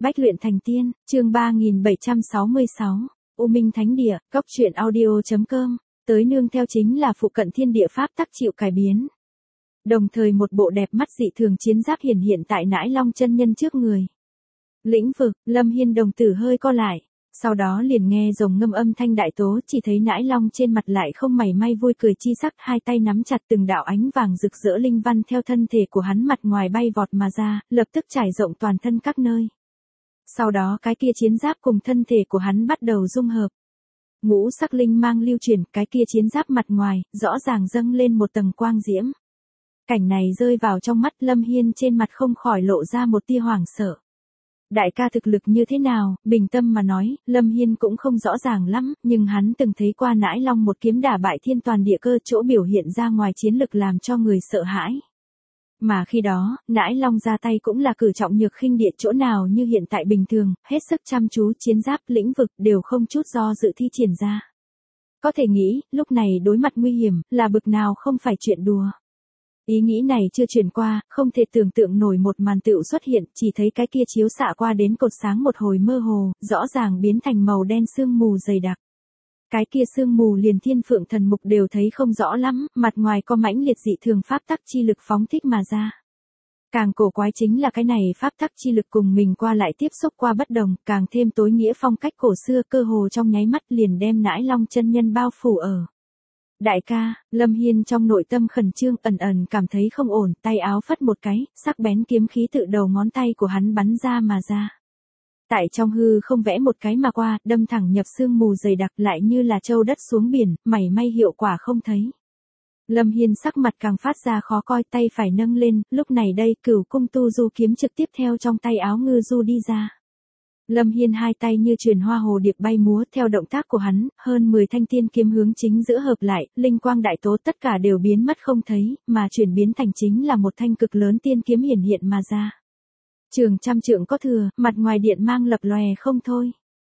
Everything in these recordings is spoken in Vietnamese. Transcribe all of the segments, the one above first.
Bách luyện thành tiên, chương 3766, U Minh Thánh Địa, Cốc truyện audio.com, tới nương theo chính là phụ cận thiên địa pháp tắc chịu cải biến. Đồng thời một bộ đẹp mắt dị thường chiến giáp hiển hiện tại Nãi Long chân nhân trước người. Lĩnh vực, Lâm Hiên đồng tử hơi co lại, sau đó liền nghe rồng ngâm âm thanh đại tố, chỉ thấy Nãi Long trên mặt lại không mảy may vui cười chi sắc, hai tay nắm chặt từng đạo ánh vàng rực rỡ linh văn theo thân thể của hắn mặt ngoài bay vọt mà ra, lập tức trải rộng toàn thân các nơi. Sau đó cái kia chiến giáp cùng thân thể của hắn bắt đầu dung hợp. Ngũ sắc linh mang lưu chuyển, cái kia chiến giáp mặt ngoài, rõ ràng dâng lên một tầng quang diễm. Cảnh này rơi vào trong mắt Lâm Hiên, trên mặt không khỏi lộ ra một tia hoảng sợ. Đại ca thực lực như thế nào, bình tâm mà nói, Lâm Hiên cũng không rõ ràng lắm, nhưng hắn từng thấy qua Nãi Long một kiếm đả bại thiên toàn địa cơ, chỗ biểu hiện ra ngoài chiến lực làm cho người sợ hãi. Mà khi đó, Nãi Long ra tay cũng là cử trọng nhược khinh địa, chỗ nào như hiện tại bình thường, hết sức chăm chú, chiến giáp, lĩnh vực đều không chút do dự thi triển ra. Có thể nghĩ, lúc này đối mặt nguy hiểm, là bực nào không phải chuyện đùa. Ý nghĩ này chưa chuyển qua, không thể tưởng tượng nổi một màn tựu xuất hiện, chỉ thấy cái kia chiếu xạ qua đến cột sáng một hồi mơ hồ, rõ ràng biến thành màu đen sương mù dày đặc. Cái kia sương mù liền thiên phượng thần mục đều thấy không rõ lắm, mặt ngoài có mãnh liệt dị thường pháp tắc chi lực phóng thích mà ra. Càng cổ quái chính là cái này pháp tắc chi lực cùng mình qua lại tiếp xúc qua bất đồng, càng thêm tối nghĩa phong cách cổ xưa, cơ hồ trong nháy mắt liền đem Nãi Long chân nhân bao phủ ở. Đại ca, Lâm Hiên trong nội tâm khẩn trương, ẩn ẩn cảm thấy không ổn, tay áo phất một cái, sắc bén kiếm khí tự đầu ngón tay của hắn bắn ra mà ra. Tại trong hư không vẽ một cái mà qua, đâm thẳng nhập sương mù dày đặc, lại như là châu đất xuống biển, mảy may hiệu quả không thấy. Lâm Hiên sắc mặt càng phát ra khó coi, tay phải nâng lên, lúc này đây Cửu Cung Tu Du kiếm trực tiếp theo trong tay áo ngư du đi ra. Lâm Hiên hai tay như truyền hoa hồ điệp bay múa, theo động tác của hắn, hơn 10 thanh tiên kiếm hướng chính giữa hợp lại, linh quang đại tố tất cả đều biến mất không thấy, mà chuyển biến thành chính là một thanh cực lớn tiên kiếm hiển hiện mà ra. Trường trăm trượng có thừa, mặt ngoài điện mang lập lòe không thôi.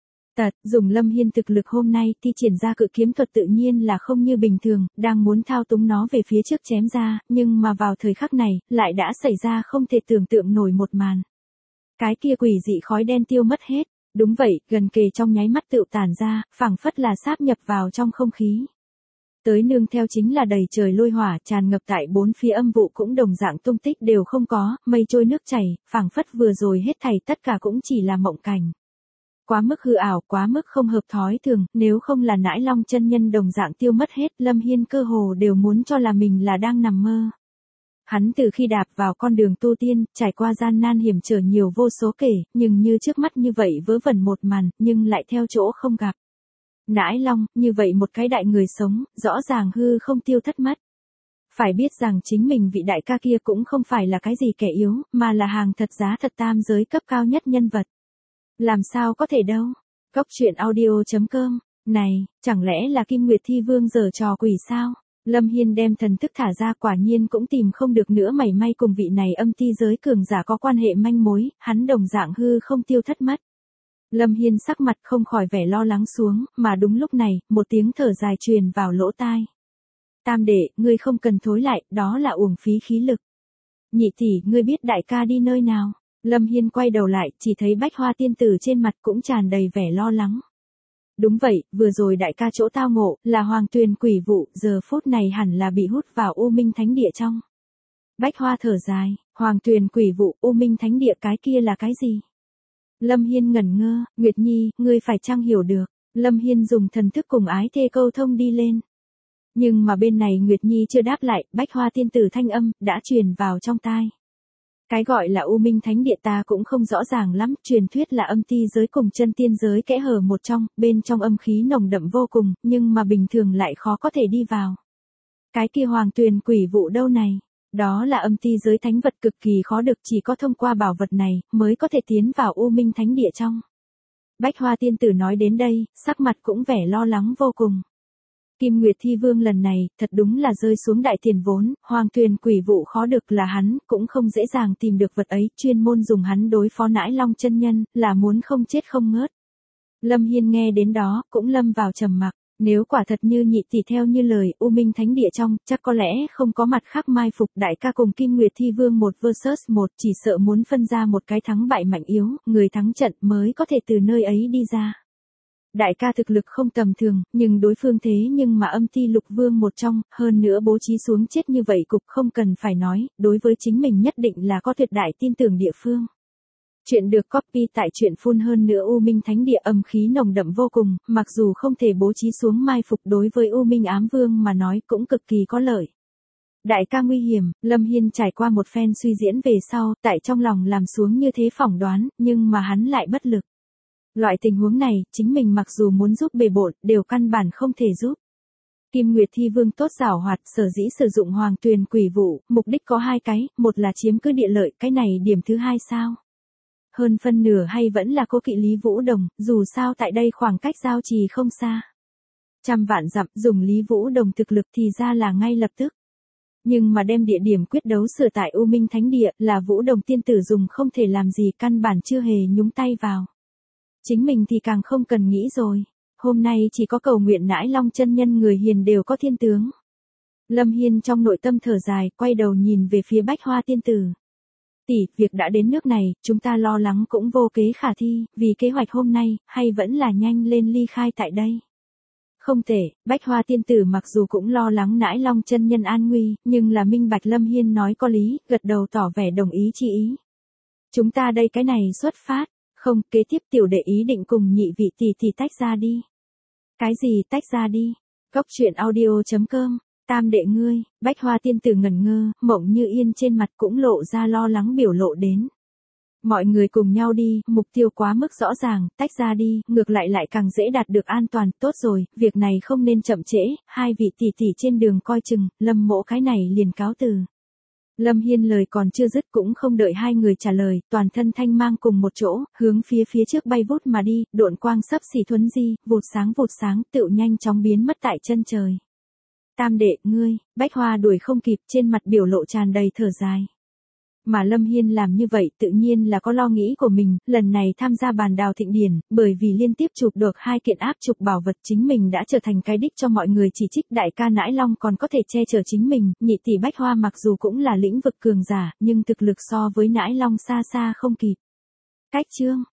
Dùng Lâm Hiên thực lực hôm nay, thi triển ra cự kiếm thuật tự nhiên là không như bình thường, đang muốn thao túng nó về phía trước chém ra, nhưng mà vào thời khắc này, lại đã xảy ra không thể tưởng tượng nổi một màn. Cái kia quỷ dị khói đen tiêu mất hết, đúng vậy, gần kề trong nháy mắt tựu tản ra, phảng phất là sáp nhập vào trong không khí. Tới nương theo chính là đầy trời lôi hỏa, tràn ngập tại bốn phía âm vụ cũng đồng dạng tung tích đều không có, mây trôi nước chảy, phảng phất vừa rồi hết thảy tất cả cũng chỉ là mộng cảnh. Quá mức hư ảo, quá mức không hợp thói thường, nếu không là Nãi Long chân nhân đồng dạng tiêu mất hết, Lâm Hiên cơ hồ đều muốn cho là mình là đang nằm mơ. Hắn từ khi đạp vào con đường tu tiên, trải qua gian nan hiểm trở nhiều vô số kể, nhưng như trước mắt như vậy vớ vẩn một màn, nhưng lại theo chỗ không gặp. Nãi Long, như vậy một cái đại người sống, rõ ràng hư không tiêu thất mất. Phải biết rằng chính mình vị đại ca kia cũng không phải là cái gì kẻ yếu, mà là hàng thật giá thật tam giới cấp cao nhất nhân vật. Làm sao có thể đâu? Cốc truyện audio.com, này, chẳng lẽ là Kim Nguyệt Thi Vương giở trò quỷ sao? Lâm Hiên đem thần thức thả ra, quả nhiên cũng tìm không được nữa mảy may cùng vị này âm ti giới cường giả có quan hệ manh mối, hắn đồng dạng hư không tiêu thất mất. Lâm Hiên sắc mặt không khỏi vẻ lo lắng xuống, mà đúng lúc này, một tiếng thở dài truyền vào lỗ tai. Tam đệ, ngươi không cần thối lại, đó là uổng phí khí lực. Nhị tỷ, ngươi biết đại ca đi nơi nào? Lâm Hiên quay đầu lại, chỉ thấy Bách Hoa tiên tử trên mặt cũng tràn đầy vẻ lo lắng. Đúng vậy, vừa rồi đại ca chỗ tao ngộ, là Hoàng Tuyền quỷ vụ, giờ phút này hẳn là bị hút vào U Minh Thánh Địa trong. Bách Hoa thở dài, Hoàng Tuyền quỷ vụ, U Minh Thánh Địa cái kia là cái gì? Lâm Hiên ngẩn ngơ, Nguyệt Nhi, ngươi phải chăng hiểu được? Lâm Hiên dùng thần thức cùng ái thê câu thông đi lên. Nhưng mà bên này Nguyệt Nhi chưa đáp lại, Bách Hoa tiên tử thanh âm, đã truyền vào trong tai. Cái gọi là U Minh Thánh Địa ta cũng không rõ ràng lắm, truyền thuyết là âm ti giới cùng chân tiên giới kẽ hở một trong, bên trong âm khí nồng đậm vô cùng, nhưng mà bình thường lại khó có thể đi vào. Cái kia Hoàng Tuyền quỷ vụ đâu này? Đó là âm ti giới thánh vật cực kỳ khó được, chỉ có thông qua bảo vật này, mới có thể tiến vào U Minh Thánh Địa trong. Bách Hoa tiên tử nói đến đây, sắc mặt cũng vẻ lo lắng vô cùng. Kim Nguyệt Thi Vương lần này, thật đúng là rơi xuống đại tiền vốn, Hoàng Tuyền quỷ vụ khó được là hắn, cũng không dễ dàng tìm được vật ấy, chuyên môn dùng hắn đối phó Nãi Long chân nhân, là muốn không chết không ngớt. Lâm Hiên nghe đến đó, cũng lâm vào trầm mặc. Nếu quả thật như nhị tỷ theo như lời U Minh Thánh Địa trong, chắc có lẽ không có mặt khác mai phục đại ca cùng Kim Nguyệt Thi Vương một versus một, chỉ sợ muốn phân ra một cái thắng bại mạnh yếu, người thắng trận mới có thể từ nơi ấy đi ra. Đại ca thực lực không tầm thường, nhưng đối phương thế nhưng mà âm ti lục vương một trong, hơn nữa bố trí xuống chết như vậy cục không cần phải nói, đối với chính mình nhất định là có tuyệt đại tin tưởng địa phương. Chuyện được copy tại truyện phun hơn nữa U Minh Thánh Địa âm khí nồng đậm vô cùng, mặc dù không thể bố trí xuống mai phục đối với U Minh Ám Vương mà nói cũng cực kỳ có lợi. Đại ca nguy hiểm, Lâm Hiên trải qua một phen suy diễn về sau, tại trong lòng làm xuống như thế phỏng đoán, nhưng mà hắn lại bất lực. Loại tình huống này, chính mình mặc dù muốn giúp bề bộn, đều căn bản không thể giúp. Kim Nguyệt Thi Vương tốt giảo hoạt, sở dĩ sử dụng Hoàng Tuyền Quỷ Vụ, mục đích có hai cái, một là chiếm cứ địa lợi, cái này điểm thứ hai sao? Hơn phân nửa hay vẫn là cố kỵ Lý Vũ Đồng, dù sao tại đây khoảng cách giao trì không xa. Trăm vạn dặm dùng Lý Vũ Đồng thực lực thì ra là ngay lập tức. Nhưng mà đem địa điểm quyết đấu sửa tại U Minh Thánh Địa là Vũ Đồng tiên tử dùng không thể làm gì, căn bản chưa hề nhúng tay vào. Chính mình thì càng không cần nghĩ rồi. Hôm nay chỉ có cầu nguyện Nãi Long chân nhân người hiền đều có thiên tướng. Lâm Hiên trong nội tâm thở dài, quay đầu nhìn về phía Bách Hoa tiên tử. Tỷ, việc đã đến nước này, chúng ta lo lắng cũng vô kế khả thi, vì kế hoạch hôm nay, hay vẫn là nhanh lên ly khai tại đây. Không thể, Bách Hoa tiên tử mặc dù cũng lo lắng Nãi Long chân nhân an nguy, nhưng là minh bạch Lâm Hiên nói có lý, gật đầu tỏ vẻ đồng ý chi ý. Chúng ta đây cái này xuất phát, không, kế tiếp tiểu đệ ý định cùng nhị vị tỷ tỷ tách ra đi. Cái gì tách ra đi? Góc truyện audio.com. Tam đệ ngươi, Bách Hoa tiên tử ngẩn ngơ, Mộng Như Yên trên mặt cũng lộ ra lo lắng biểu lộ đến. Mọi người cùng nhau đi, mục tiêu quá mức rõ ràng, tách ra đi, ngược lại càng dễ đạt được an toàn, tốt rồi, việc này không nên chậm trễ, hai vị tỷ tỷ trên đường coi chừng, Lâm mỗ cái này liền cáo từ. Lâm Hiên lời còn chưa dứt cũng không đợi hai người trả lời, toàn thân thanh mang cùng một chỗ, hướng phía trước bay vút mà đi, độn quang sấp xỉ thuấn di, vụt sáng, tựu nhanh chóng biến mất tại chân trời. Tam đệ, ngươi, Bách Hoa đuổi không kịp, trên mặt biểu lộ tràn đầy thở dài. Mà Lâm Hiên làm như vậy tự nhiên là có lo nghĩ của mình, lần này tham gia bàn đào thịnh điển, bởi vì liên tiếp chụp được 2 kiện áp trục bảo vật chính mình đã trở thành cái đích cho mọi người chỉ trích. Đại ca Nãi Long còn có thể che chở chính mình, nhị tỷ Bách Hoa mặc dù cũng là lĩnh vực cường giả, nhưng thực lực so với Nãi Long xa xa không kịp. Cách chương